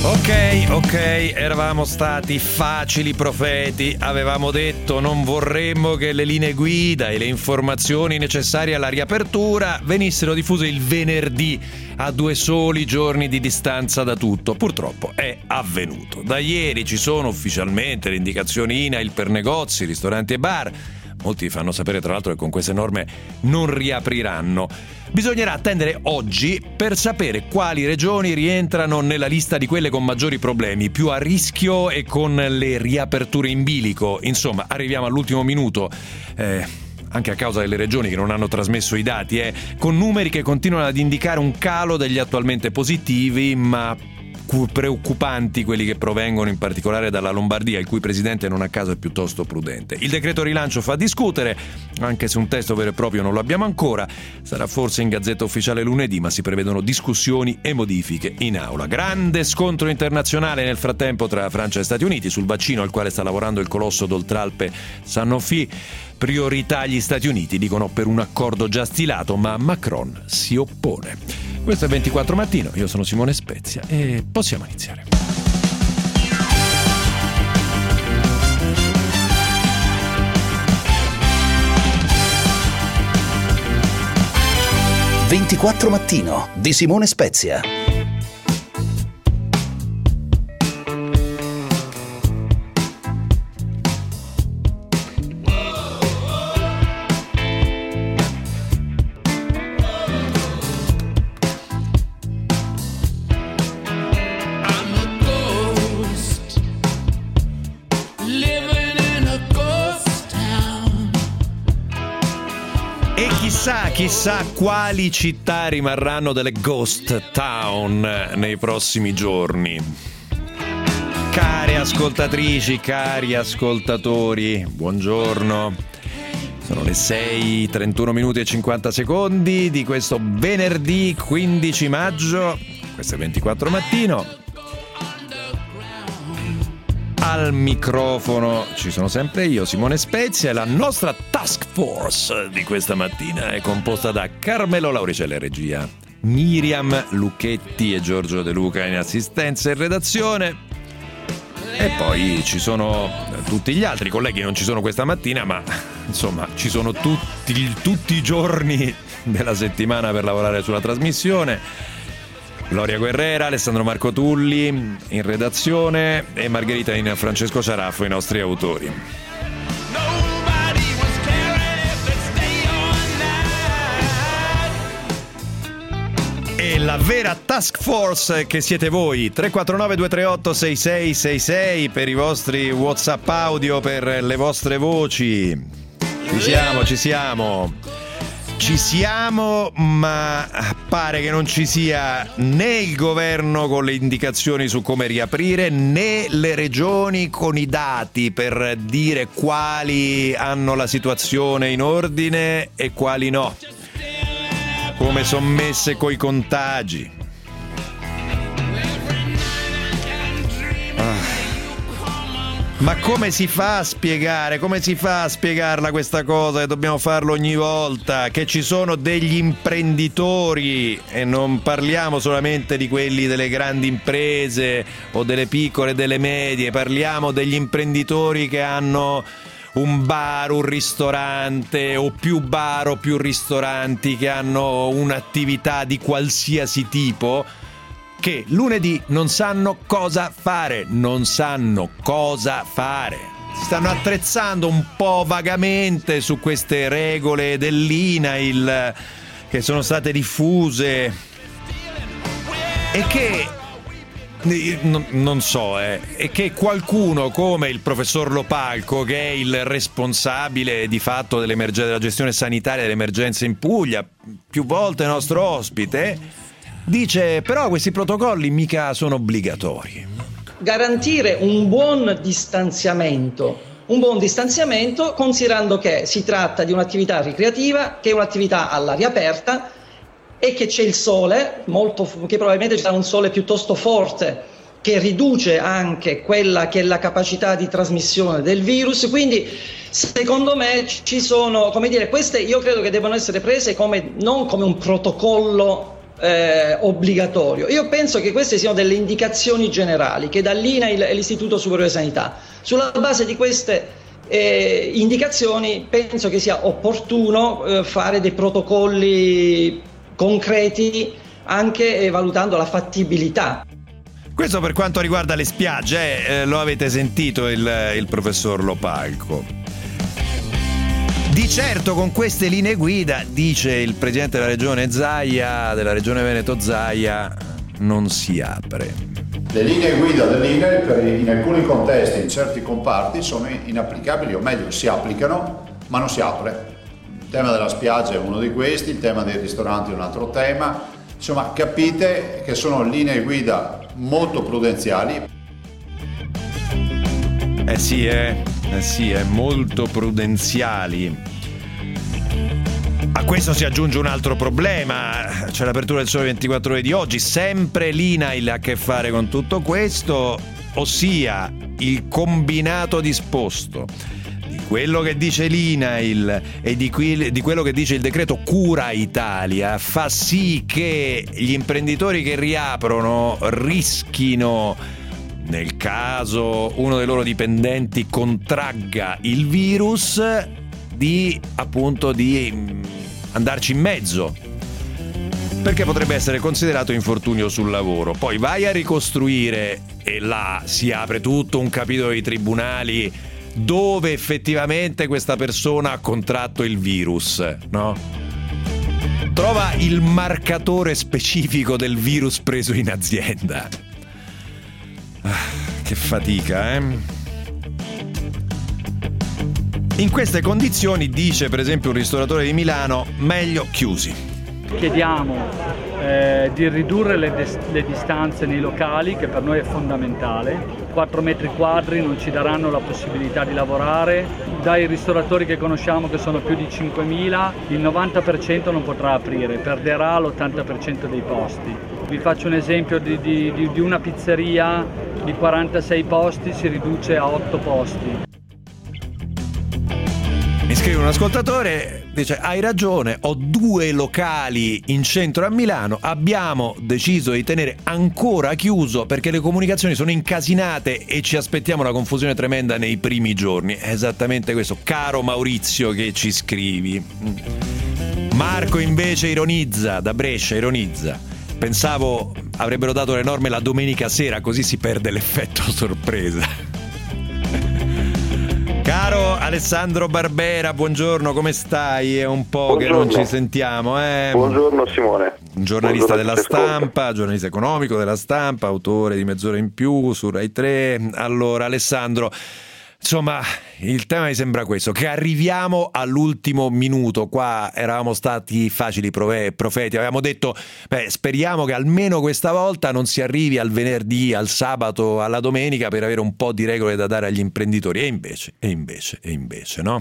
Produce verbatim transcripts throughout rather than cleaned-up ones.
Ok, ok, eravamo stati facili profeti, avevamo detto non vorremmo che le linee guida e le informazioni necessarie alla riapertura venissero diffuse il venerdì a due soli giorni di distanza da tutto. Purtroppo è avvenuto. Da ieri ci sono ufficialmente le indicazioni I N A I L per negozi, ristoranti e bar. Molti fanno sapere tra l'altro che con queste norme non riapriranno. Bisognerà attendere oggi per sapere quali regioni rientrano nella lista di quelle con maggiori problemi, più a rischio e con le riaperture in bilico. Insomma, arriviamo all'ultimo minuto, eh, anche a causa delle regioni che non hanno trasmesso i dati, eh, con numeri che continuano ad indicare un calo degli attualmente positivi, ma preoccupanti quelli che provengono in particolare dalla Lombardia, il cui presidente non a caso è piuttosto prudente. Il decreto rilancio fa discutere, anche se un testo vero e proprio non lo abbiamo ancora. Sarà forse in Gazzetta Ufficiale lunedì, ma si prevedono discussioni e modifiche in aula. Grande scontro internazionale nel frattempo tra Francia e Stati Uniti sul vaccino al quale sta lavorando il colosso d'Oltralpe Sanofi. Priorità agli Stati Uniti, dicono, per un accordo già stilato, ma Macron si oppone. Questo è ventiquattro Mattino, io sono Simone Spezia e possiamo iniziare. ventiquattro Mattino di Simone Spezia. Chissà, chissà quali città rimarranno delle ghost town nei prossimi giorni. Care ascoltatrici, cari ascoltatori, buongiorno. Sono le sei, trentuno minuti e cinquanta secondi di questo venerdì quindici maggio. Questo è ventiquattro Mattino. Al microfono ci sono sempre io, Simone Spezia, e la nostra task force di questa mattina è composta da Carmelo Lauricella in regia, Miriam Lucchetti e Giorgio De Luca in assistenza e redazione, e poi ci sono tutti gli altri colleghi. Non ci sono questa mattina, ma insomma ci sono tutti, tutti i giorni della settimana per lavorare sulla trasmissione. Gloria Guerrera, Alessandro Marco Tulli in redazione e Margherita in Francesco Ciaraffo, i nostri autori. E la vera task force che siete voi, tre quattro nove due tre otto sei sei sei sei per i vostri WhatsApp audio, per le vostre voci. Ci siamo, ci siamo. Ci siamo, ma pare che non ci sia né il governo con le indicazioni su come riaprire, né le regioni con i dati per dire quali hanno la situazione in ordine e quali no, come sono messe coi contagi. Ah. Ma come si fa a spiegare, come si fa a spiegarla questa cosa, che dobbiamo farlo ogni volta, che ci sono degli imprenditori, e non parliamo solamente di quelli delle grandi imprese o delle piccole e delle medie, parliamo degli imprenditori che hanno un bar, un ristorante o più bar o più ristoranti, che hanno un'attività di qualsiasi tipo, che lunedì non sanno cosa fare, non sanno cosa fare. Si stanno attrezzando un po' vagamente su queste regole dell'I N A I L che sono state diffuse e che non, non so, eh, e che qualcuno come il professor Lopalco, che è il responsabile di fatto dell'emergenza, della gestione sanitaria dell'emergenza in Puglia, più volte nostro ospite, dice però questi protocolli mica sono obbligatori. Garantire un buon distanziamento, un buon distanziamento considerando che si tratta di un'attività ricreativa, che è un'attività all'aria aperta e che c'è il sole, molto, che probabilmente c'è un sole piuttosto forte che riduce anche quella che è la capacità di trasmissione del virus. Quindi secondo me ci sono, come dire, queste io credo che debbano essere prese come non come un protocollo eh, obbligatorio. Io penso che queste siano delle indicazioni generali che dà l'I N A I L e l'Istituto Superiore di Sanità. Sulla base di queste eh, indicazioni penso che sia opportuno eh, fare dei protocolli concreti, anche eh, valutando la fattibilità. Questo per quanto riguarda le spiagge, eh, lo avete sentito il, il professor Lopalco. Di certo con queste linee guida, dice il presidente della regione Zaia, della regione Veneto Zaia, non si apre. Le linee guida dell'I N A I L in alcuni contesti, in certi comparti, sono inapplicabili, o meglio si applicano ma non si apre. Il tema della spiaggia è uno di questi, il tema dei ristoranti è un altro tema. Insomma, capite che sono linee guida molto prudenziali. Eh sì, eh, eh sì, è molto prudenziali. A questo si aggiunge un altro problema, c'è l'apertura del Sole ventiquattro Ore di oggi, sempre l'I N A I L ha a che fare con tutto questo, ossia il combinato disposto di quello che dice l'I N A I L e di, qui, di quello che dice il decreto Cura Italia fa sì che gli imprenditori che riaprono rischino, nel caso uno dei loro dipendenti contragga il virus, di appunto di andarci in mezzo, perché potrebbe essere considerato infortunio sul lavoro. Poi vai a ricostruire e là si apre tutto un capitolo di tribunali dove effettivamente questa persona ha contratto il virus, no? Trova il marcatore specifico del virus preso in azienda. Ah, che fatica, eh? In queste condizioni, dice per esempio un ristoratore di Milano, meglio chiusi. Chiediamo eh, di ridurre le, des- le distanze nei locali, che per noi è fondamentale. quattro metri quadri non ci daranno la possibilità di lavorare. Dai ristoratori che conosciamo, che sono più di cinquemila, il novanta per cento non potrà aprire, perderà l'ottanta per cento dei posti. Vi faccio un esempio di, di, di, di una pizzeria di quarantasei posti, si riduce a otto posti. Mi scrive un ascoltatore, dice: hai ragione, ho due locali in centro a Milano, abbiamo deciso di tenere ancora chiuso perché le comunicazioni sono incasinate e ci aspettiamo una confusione tremenda nei primi giorni. È esattamente questo, caro Maurizio, che ci scrivi. Marco invece ironizza, da Brescia ironizza: pensavo avrebbero dato le norme la domenica sera, così si perde l'effetto sorpresa. Caro Alessandro Barbera, buongiorno, come stai? È un po' buongiorno. Che non ci sentiamo, eh? Buongiorno Simone. Un giornalista buongiorno della Stampa, giornalista economico della Stampa, autore di Mezz'ora in più su Rai tre. Allora, Alessandro, insomma, il tema mi sembra questo, che arriviamo all'ultimo minuto. Qua eravamo stati facili profeti, avevamo detto, beh, speriamo che almeno questa volta non si arrivi al venerdì, al sabato, alla domenica per avere un po' di regole da dare agli imprenditori. E invece, e invece, e invece, no?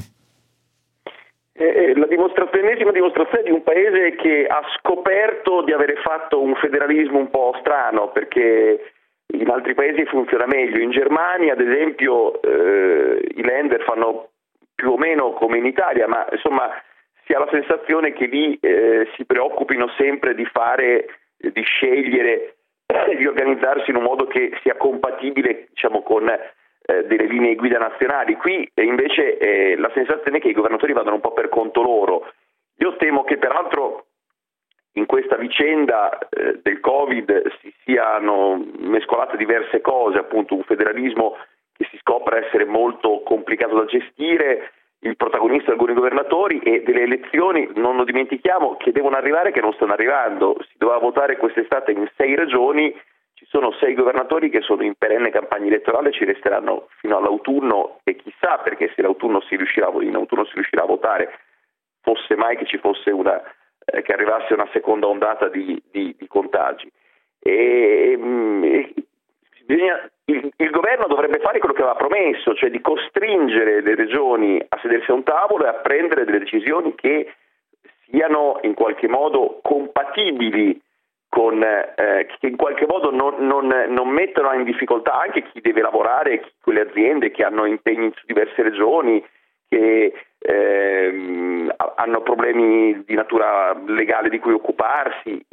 È la dimostrazione, l'ennesima dimostrazione di un paese che ha scoperto di avere fatto un federalismo un po' strano, perché in altri paesi funziona meglio. In Germania, ad esempio, eh, i Länder fanno più o meno come in Italia, ma insomma si ha la sensazione che lì eh, si preoccupino sempre di fare, eh, di scegliere, eh, di organizzarsi in un modo che sia compatibile, diciamo, con eh, delle linee guida nazionali. Qui eh, invece eh, la sensazione è che i governatori vadano un po' per conto loro. Io temo che peraltro in questa vicenda eh, del Covid si siano mescolate diverse cose, appunto un federalismo che si scopre essere molto complicato da gestire, il protagonista di alcuni governatori e delle elezioni, non lo dimentichiamo, che devono arrivare, che non stanno arrivando. Si doveva votare quest'estate in sei regioni, ci sono sei governatori che sono in perenne campagna elettorale, ci resteranno fino all'autunno e chissà, perché se l'autunno si riuscirà, in autunno si riuscirà a votare, fosse mai che ci fosse una che arrivasse una seconda ondata di, di, di contagi. E, e, bisogna, il, il governo dovrebbe fare quello che aveva promesso, cioè di costringere le regioni a sedersi a un tavolo e a prendere delle decisioni che siano in qualche modo compatibili con, eh, che in qualche modo non, non, non mettono in difficoltà anche chi deve lavorare, chi, quelle aziende che hanno impegni su diverse regioni, che ehm, hanno problemi di natura legale di cui occuparsi,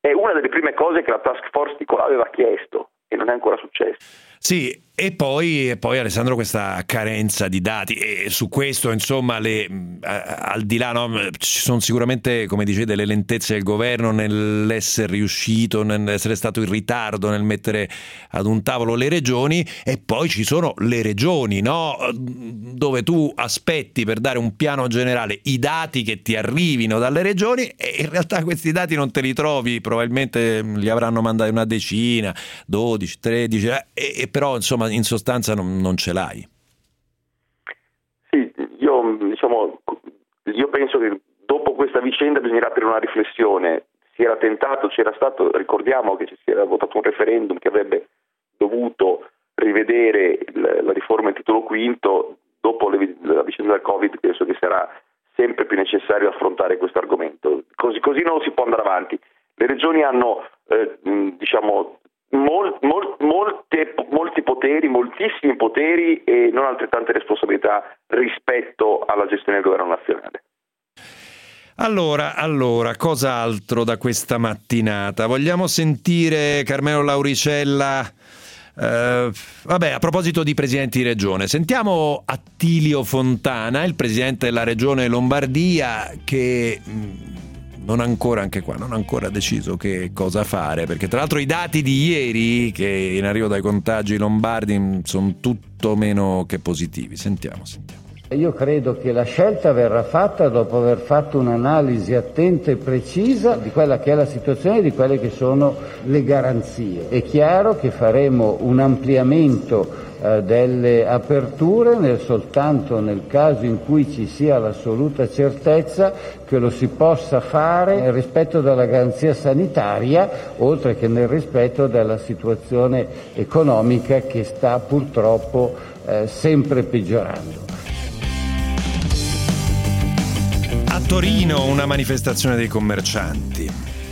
è una delle prime cose che la task force di Colau aveva chiesto e non è ancora successo. Sì, e poi, e poi Alessandro, questa carenza di dati, e su questo insomma le, al di là, no, ci sono sicuramente, come dice, delle lentezze del governo nell'essere riuscito, nell'essere stato in ritardo nel mettere ad un tavolo le regioni, e poi ci sono le regioni, no, dove tu aspetti per dare un piano generale i dati che ti arrivino dalle regioni e in realtà questi dati non te li trovi, probabilmente li avranno mandati una decina, dodici, tredici, e, e però insomma in sostanza non, non ce l'hai. Sì, io diciamo io penso che dopo questa vicenda bisognerà aprire una riflessione. Si era tentato, c'era stato, ricordiamo che ci si era votato un referendum che avrebbe dovuto rivedere la, la riforma in titolo quinto. Dopo le, la vicenda del Covid penso che sarà sempre più necessario affrontare questo argomento. Così, così non si può andare avanti. Le regioni hanno eh, diciamo Mol, mol, molte, molti poteri, moltissimi poteri e non altrettante responsabilità rispetto alla gestione del governo nazionale. Allora, allora, cos'altro da questa mattinata? Vogliamo sentire Carmelo Lauricella? Eh, vabbè, a proposito di presidenti di regione, sentiamo Attilio Fontana, il presidente della regione Lombardia, che non ancora, anche qua, non ha ancora deciso che cosa fare, perché tra l'altro i dati di ieri, che in arrivo dai contagi lombardi, sono tutto meno che positivi. Sentiamo, sentiamo. Io credo che la scelta verrà fatta dopo aver fatto un'analisi attenta e precisa di quella che è la situazione e di quelle che sono le garanzie. È chiaro che faremo un ampliamento eh, delle aperture nel, soltanto nel caso in cui ci sia l'assoluta certezza che lo si possa fare nel rispetto della garanzia sanitaria, oltre che nel rispetto della situazione economica che sta purtroppo eh, sempre peggiorando. A Torino una manifestazione dei commercianti.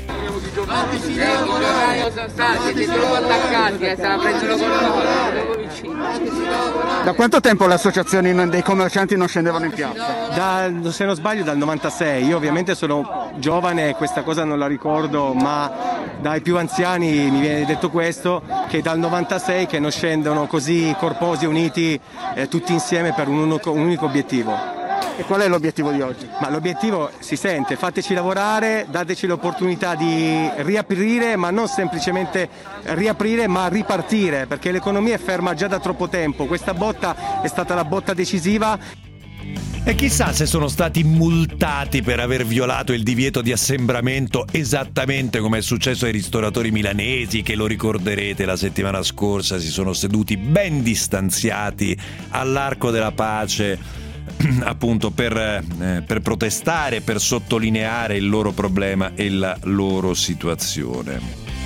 Da quanto tempo le associazioni dei commercianti non scendevano in piazza? Da, se non sbaglio dal novantasei, io ovviamente sono giovane e questa cosa non la ricordo, ma dai più anziani mi viene detto questo, che dal novantasei che non scendono così corposi, uniti, eh, tutti insieme per un unico, un unico obiettivo. E qual è l'obiettivo di oggi? Ma l'obiettivo si sente, fateci lavorare, dateci l'opportunità di riaprire, ma non semplicemente riaprire, ma ripartire, perché l'economia è ferma già da troppo tempo. Questa botta è stata la botta decisiva. E chissà se sono stati multati per aver violato il divieto di assembramento, esattamente come è successo ai ristoratori milanesi, che lo ricorderete la settimana scorsa si sono seduti ben distanziati all'Arco della Pace, appunto per, eh, per protestare, per sottolineare il loro problema e la loro situazione.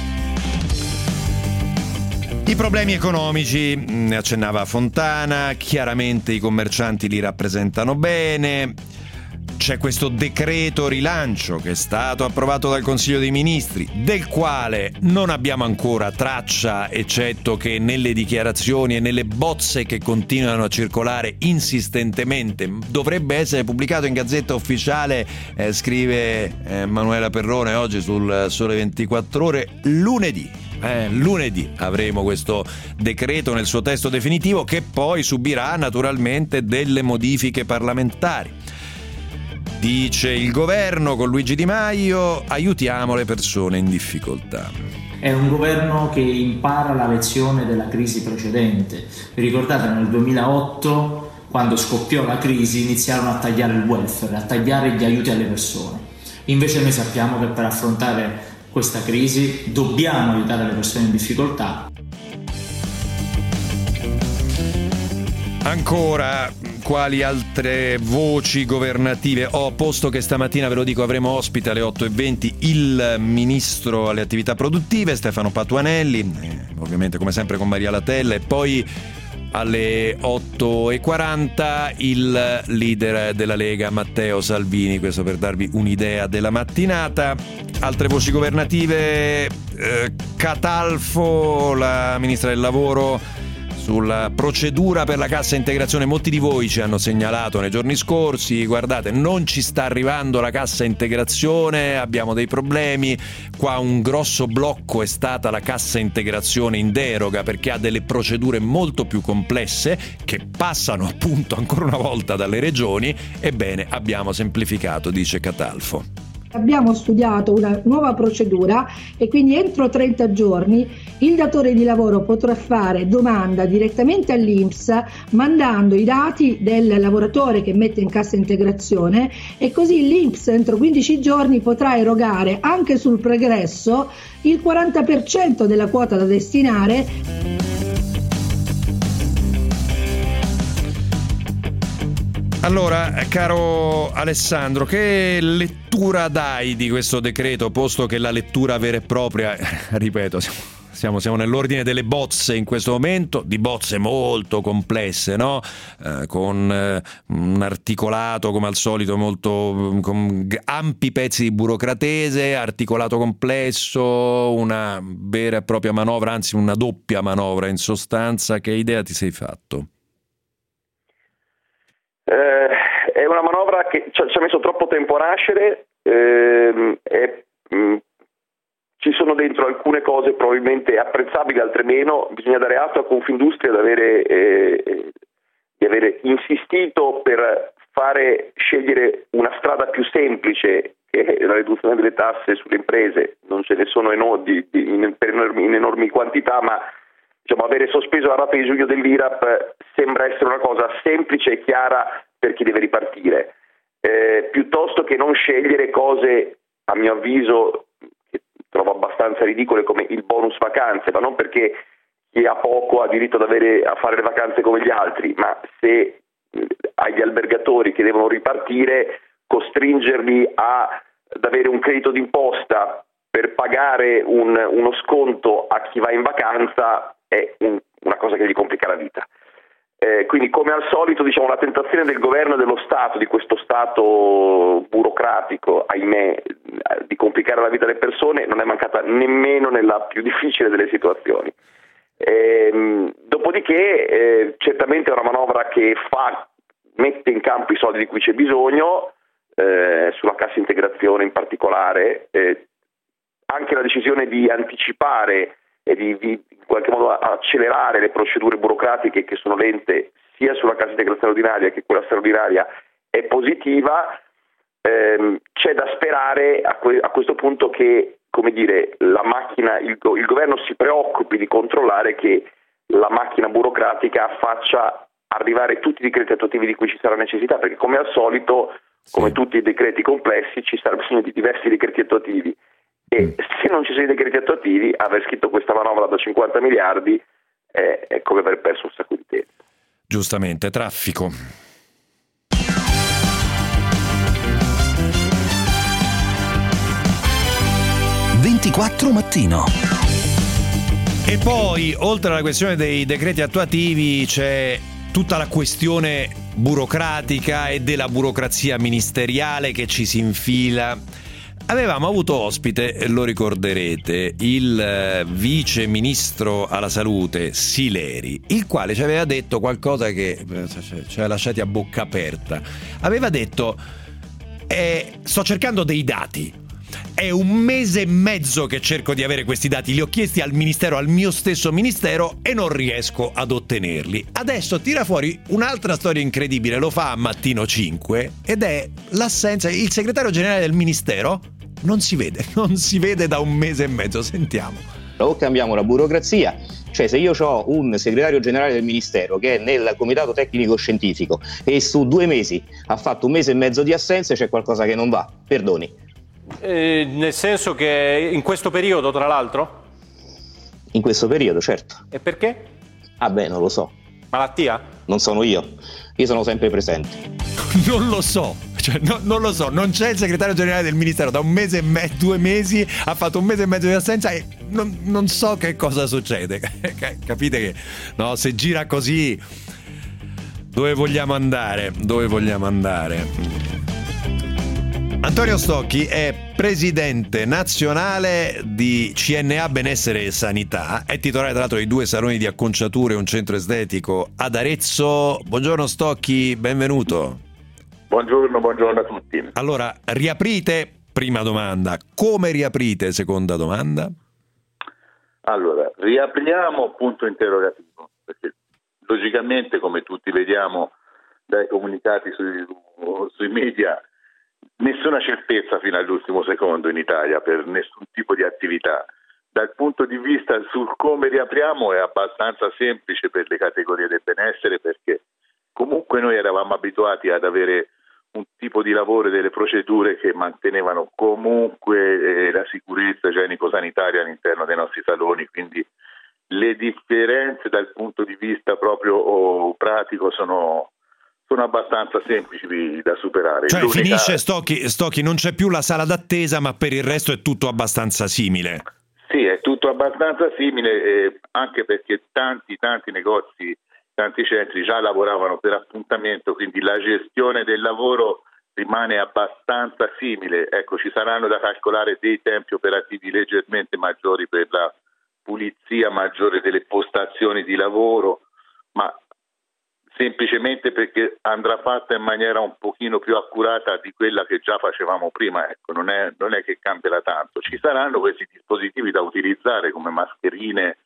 I problemi economici, ne accennava Fontana, chiaramente i commercianti li rappresentano bene. C'è questo decreto rilancio che è stato approvato dal Consiglio dei Ministri, del quale non abbiamo ancora traccia, eccetto che nelle dichiarazioni e nelle bozze che continuano a circolare insistentemente. Dovrebbe essere pubblicato in Gazzetta Ufficiale, eh, scrive eh, Manuela Perrone oggi sul Sole ventiquattro Ore, lunedì. Eh, lunedì avremo questo decreto nel suo testo definitivo, che poi subirà naturalmente delle modifiche parlamentari. Dice il governo con Luigi Di Maio: aiutiamo le persone in difficoltà. È un governo che impara la lezione della crisi precedente. Vi ricordate nel duemilaotto, quando scoppiò la crisi, iniziarono a tagliare il welfare, a tagliare gli aiuti alle persone. Invece noi sappiamo che per affrontare questa crisi dobbiamo aiutare le persone in difficoltà. Ancora, quali altre voci governative? Ho posto che stamattina, ve lo dico, avremo ospite alle otto e venti il ministro alle attività produttive Stefano Patuanelli, eh, ovviamente come sempre con Maria Latella, e poi alle otto e quaranta il leader della Lega Matteo Salvini, questo per darvi un'idea della mattinata. Altre voci governative, eh, Catalfo, la ministra del lavoro, sulla procedura per la cassa integrazione. Molti di voi ci hanno segnalato nei giorni scorsi: guardate, non ci sta arrivando la cassa integrazione, abbiamo dei problemi. Qua un grosso blocco è stata la cassa integrazione in deroga, perché ha delle procedure molto più complesse che passano appunto ancora una volta dalle regioni. Ebbene, abbiamo semplificato, dice Catalfo. Abbiamo studiato una nuova procedura e quindi entro trenta giorni il datore di lavoro potrà fare domanda direttamente all'I N P S mandando i dati del lavoratore che mette in cassa integrazione, e così l'I N P S entro quindici giorni potrà erogare anche sul pregresso il quaranta per cento della quota da destinare. Allora, caro Alessandro, che lettura dai di questo decreto, posto che la lettura vera e propria, ripeto, siamo, siamo nell'ordine delle bozze in questo momento, di bozze molto complesse, no? Eh, con eh, un articolato, come al solito, molto con ampi pezzi di burocratese, articolato complesso, una vera e propria manovra, anzi una doppia manovra in sostanza. Che idea ti sei fatto? Eh, è una manovra che ci ha messo troppo tempo a nascere, ehm, e, mh, ci sono dentro alcune cose probabilmente apprezzabili, altre meno. Bisogna dare atto a Confindustria di avere, eh, di avere insistito per fare scegliere una strada più semplice, che è la riduzione delle tasse sulle imprese. Non ce ne sono eno- di, di, in, per enormi, in enormi quantità, ma diciamo, avere sospeso la rata di giugno dell'I R A P sembra essere una cosa semplice e chiara per chi deve ripartire, eh, piuttosto che non scegliere cose, a mio avviso, che trovo abbastanza ridicole, come il bonus vacanze, ma non perché chi ha poco ha diritto ad avere, a fare le vacanze come gli altri, ma se agli albergatori che devono ripartire, costringerli a, ad avere un credito d'imposta per pagare un, uno sconto a chi va in vacanza è un, una cosa che gli complica la vita. Eh, quindi, come al solito, diciamo, la tentazione del governo e dello Stato, di questo Stato burocratico, ahimè, di complicare la vita delle persone, non è mancata nemmeno nella più difficile delle situazioni. Eh, dopodiché, eh, certamente è una manovra che fa, mette in campo i soldi di cui c'è bisogno, eh, sulla cassa integrazione in particolare, eh, anche la decisione di anticipare e di, di in qualche modo accelerare le procedure burocratiche che sono lente sia sulla cassa integrazione ordinaria che quella straordinaria è positiva. Eh, c'è da sperare a, que- a questo punto che, come dire, la macchina, il, go- il governo si preoccupi di controllare che la macchina burocratica faccia arrivare tutti i decreti attuativi di cui ci sarà necessità, perché come al solito, come tutti i decreti complessi, ci sarà bisogno di diversi decreti attuativi. E se non ci sono i decreti attuativi, aver scritto questa manovra da cinquanta miliardi è, è come aver perso un sacco di tempo. Giustamente, traffico. ventiquattro mattino. E poi, oltre alla questione dei decreti attuativi, c'è tutta la questione burocratica e della burocrazia ministeriale che ci si infila. Avevamo avuto ospite, lo ricorderete, il vice ministro alla salute Sileri, il quale ci aveva detto qualcosa che ci ha lasciati a bocca aperta. Aveva detto: eh, sto cercando dei dati, è un mese e mezzo che cerco di avere questi dati, li ho chiesti al ministero, al mio stesso ministero, e non riesco ad ottenerli. Adesso tira fuori un'altra storia incredibile, lo fa a Mattino cinque, ed è l'assenza. Il segretario generale del ministero non si vede, non si vede da un mese e mezzo. Sentiamo. O cambiamo la burocrazia, cioè se io ho un segretario generale del ministero che è nel comitato tecnico scientifico e su due mesi ha fatto un mese e mezzo di assenze, c'è qualcosa che non va, perdoni. Eh, nel senso che in questo periodo, tra l'altro? In questo periodo, certo. E perché? Ah beh, non lo so. Malattia? Non sono io, io sono sempre presente. Non lo so, cioè, no, non lo so, non c'è il segretario generale del ministero da un mese e mezzo, due mesi, ha fatto un mese e mezzo di assenza e non, non so che cosa succede. Capite che, no, se gira così, dove vogliamo andare? Dove vogliamo andare? Antonio Stocchi è presidente nazionale di C N A Benessere e Sanità, è titolare tra l'altro di due saloni di acconciature e un centro estetico ad Arezzo. Buongiorno Stocchi, benvenuto. Buongiorno, buongiorno a tutti. Allora, riaprite, prima domanda, come riaprite, seconda domanda? Allora, riapriamo, punto interrogativo, perché logicamente, come tutti vediamo dai comunicati sui, sui media, nessuna certezza fino all'ultimo secondo in Italia per nessun tipo di attività. Dal punto di vista sul come riapriamo è abbastanza semplice per le categorie del benessere, perché comunque noi eravamo abituati ad avere un tipo di lavoro e delle procedure che mantenevano comunque eh, la sicurezza igienico-sanitaria all'interno dei nostri saloni, quindi le differenze dal punto di vista proprio oh, pratico sono, sono abbastanza semplici da superare. Cioè L'unica... finisce Stocchi, Stocchi, non c'è più la sala d'attesa, ma per il resto è tutto abbastanza simile. Sì, è tutto abbastanza simile, eh, anche perché tanti tanti negozi, tanti centri già lavoravano per appuntamento, quindi la gestione del lavoro rimane abbastanza simile. Ecco, ci saranno da calcolare dei tempi operativi leggermente maggiori per la pulizia maggiore delle postazioni di lavoro, ma semplicemente perché andrà fatta in maniera un pochino più accurata di quella che già facevamo prima. Ecco, non è, non è che cambierà tanto. Ci saranno questi dispositivi da utilizzare come mascherine,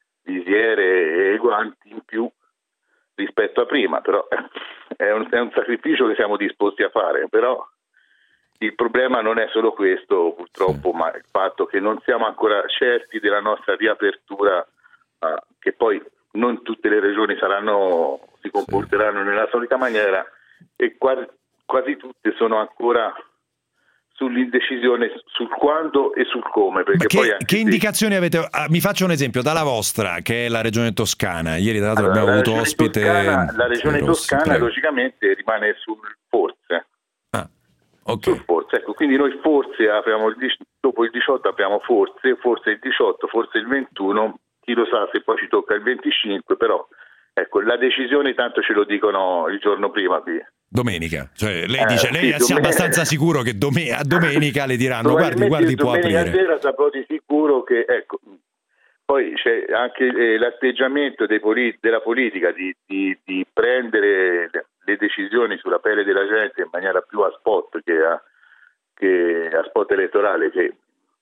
visiere e guanti in più rispetto a prima, però è un, è un sacrificio che siamo disposti a fare. Però il problema non è solo questo, purtroppo, ma il fatto che non siamo ancora certi della nostra riapertura, uh, che poi non tutte le regioni saranno, si comporteranno nella solita maniera, e quasi, quasi tutte sono ancora sull'indecisione sul quando e sul come. Perché che, poi anche che indicazioni avete? Ah, mi faccio un esempio dalla vostra, che è la regione Toscana. Ieri tra l'altro allora, abbiamo avuto regione ospite Toscana, la regione Rossi, Toscana prego. logicamente rimane sul forse. Ah, okay. Sul forse. Ecco, quindi noi forse apriamo il, dopo il diciotto apriamo forse, forse il diciotto, forse il ventuno, chi lo sa se poi ci tocca il venticinque, però ecco, la decisione tanto ce lo dicono il giorno prima qui. Domenica, cioè lei Eh, dice, sì, lei è domenica. abbastanza sicuro che dome- a domenica le diranno guardi, guardi, può domenica aprire. sera saprò di sicuro che, ecco, poi c'è anche eh, l'atteggiamento dei polit- della politica di, di, di prendere le, le decisioni sulla pelle della gente in maniera più a spot che a, che a spot elettorale, che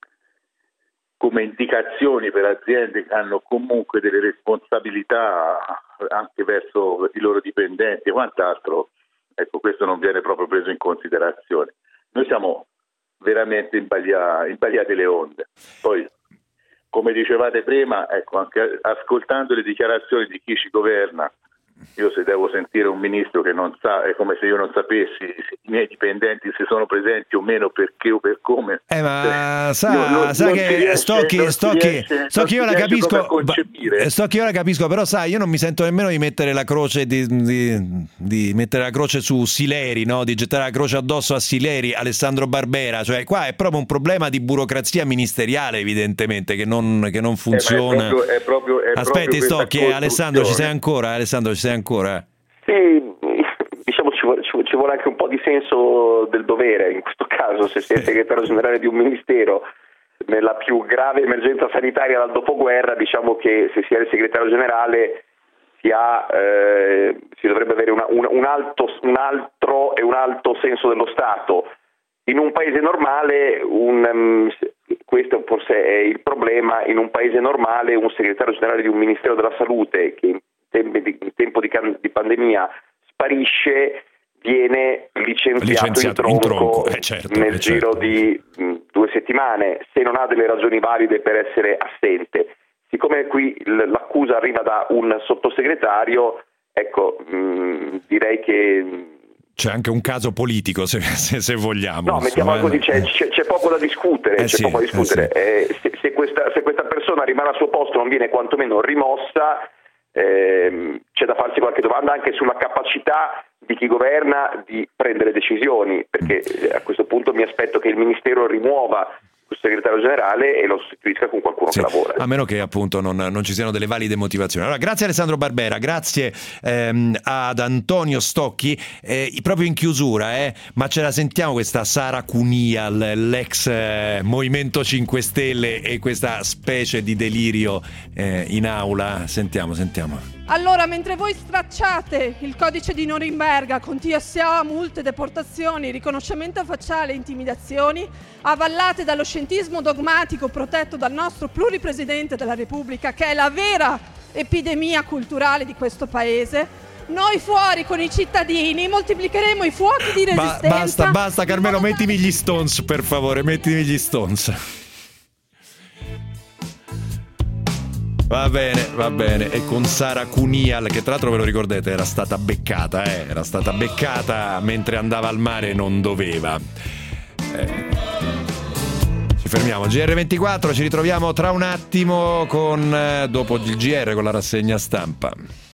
come indicazioni per aziende che hanno comunque delle responsabilità anche verso i loro dipendenti e quant'altro. Ecco, questo non viene proprio preso in considerazione. Noi siamo veramente imbaglia- imbagliate le onde. Poi, come dicevate prima, ecco, anche ascoltando le dichiarazioni di chi ci governa, io se devo sentire un ministro che non sa, è come se io non sapessi se i miei dipendenti se sono presenti o meno, perché o per come. Eh ma eh, sa, non, non, sa non che riesce, Stocchi, Stocchi, Stocchi io la capisco, Stocchi io la capisco, però sai, io non mi sento nemmeno di mettere la croce di, di, di mettere la croce su Sileri, no? Di gettare la croce addosso a Sileri, Alessandro Barbera, cioè qua è proprio un problema di burocrazia ministeriale, evidentemente, che non, che non funziona. Eh, ma è proprio, è proprio, è Aspetti proprio Stocchi, eh, Alessandro ci sei ancora? Alessandro ci sei ancora? Sì, diciamo ci vuole, ci vuole anche un po' di senso del dovere in questo caso. Se si è segretario generale di un ministero nella più grave emergenza sanitaria dal dopoguerra, diciamo che se si è il segretario generale si, ha, eh, si dovrebbe avere una, un, un, alto, un altro e un alto senso dello Stato. In un paese normale, un, um, questo forse è il problema, in un paese normale un segretario generale di un ministero della salute che in tempo di, in tempo di, di pandemia sparisce, viene licenziato, licenziato in tronco, in tronco. Eh, certo, nel eh, giro certo. di mh, due settimane, se non ha delle ragioni valide per essere assente. Siccome qui l- l'accusa arriva da un sottosegretario, ecco, mh, direi che... C'è anche un caso politico, se, se, se vogliamo. No, mettiamola così, c'è, c'è, c'è poco da discutere. Eh c'è sì, poco da discutere. Eh sì. eh, se, se, questa, se questa persona rimane al suo posto, non viene quantomeno rimossa, eh, c'è da farsi qualche domanda anche sulla capacità di chi governa di prendere decisioni, perché a questo punto mi aspetto che il Ministero rimuova segretario generale e lo sostituisca con qualcuno sì, che lavora. A meno che appunto non, non ci siano delle valide motivazioni. Allora, grazie Alessandro Barbera, grazie ehm, ad Antonio Stocchi, eh, proprio in chiusura, eh, ma ce la sentiamo questa Sara Cunial, l'ex eh, Movimento cinque Stelle, e questa specie di delirio eh, in aula? Sentiamo, sentiamo. Allora, mentre voi stracciate il codice di Norimberga con T S A, multe, deportazioni, riconoscimento facciale e intimidazioni, avallate dallo scientismo dogmatico protetto dal nostro pluripresidente della Repubblica, che è la vera epidemia culturale di questo paese, noi fuori con i cittadini moltiplicheremo i fuochi di resistenza. Ba- basta, basta Carmelo, mettimi gli Stones, per favore, mettimi gli Stones. Va bene, va bene. E con Sara Cunial, che tra l'altro ve lo ricordate era stata beccata, eh? Era stata beccata mentre andava al mare e non doveva. Eh. Ci fermiamo, G R ventiquattro, ci ritroviamo tra un attimo con, eh, dopo il G R con la rassegna stampa.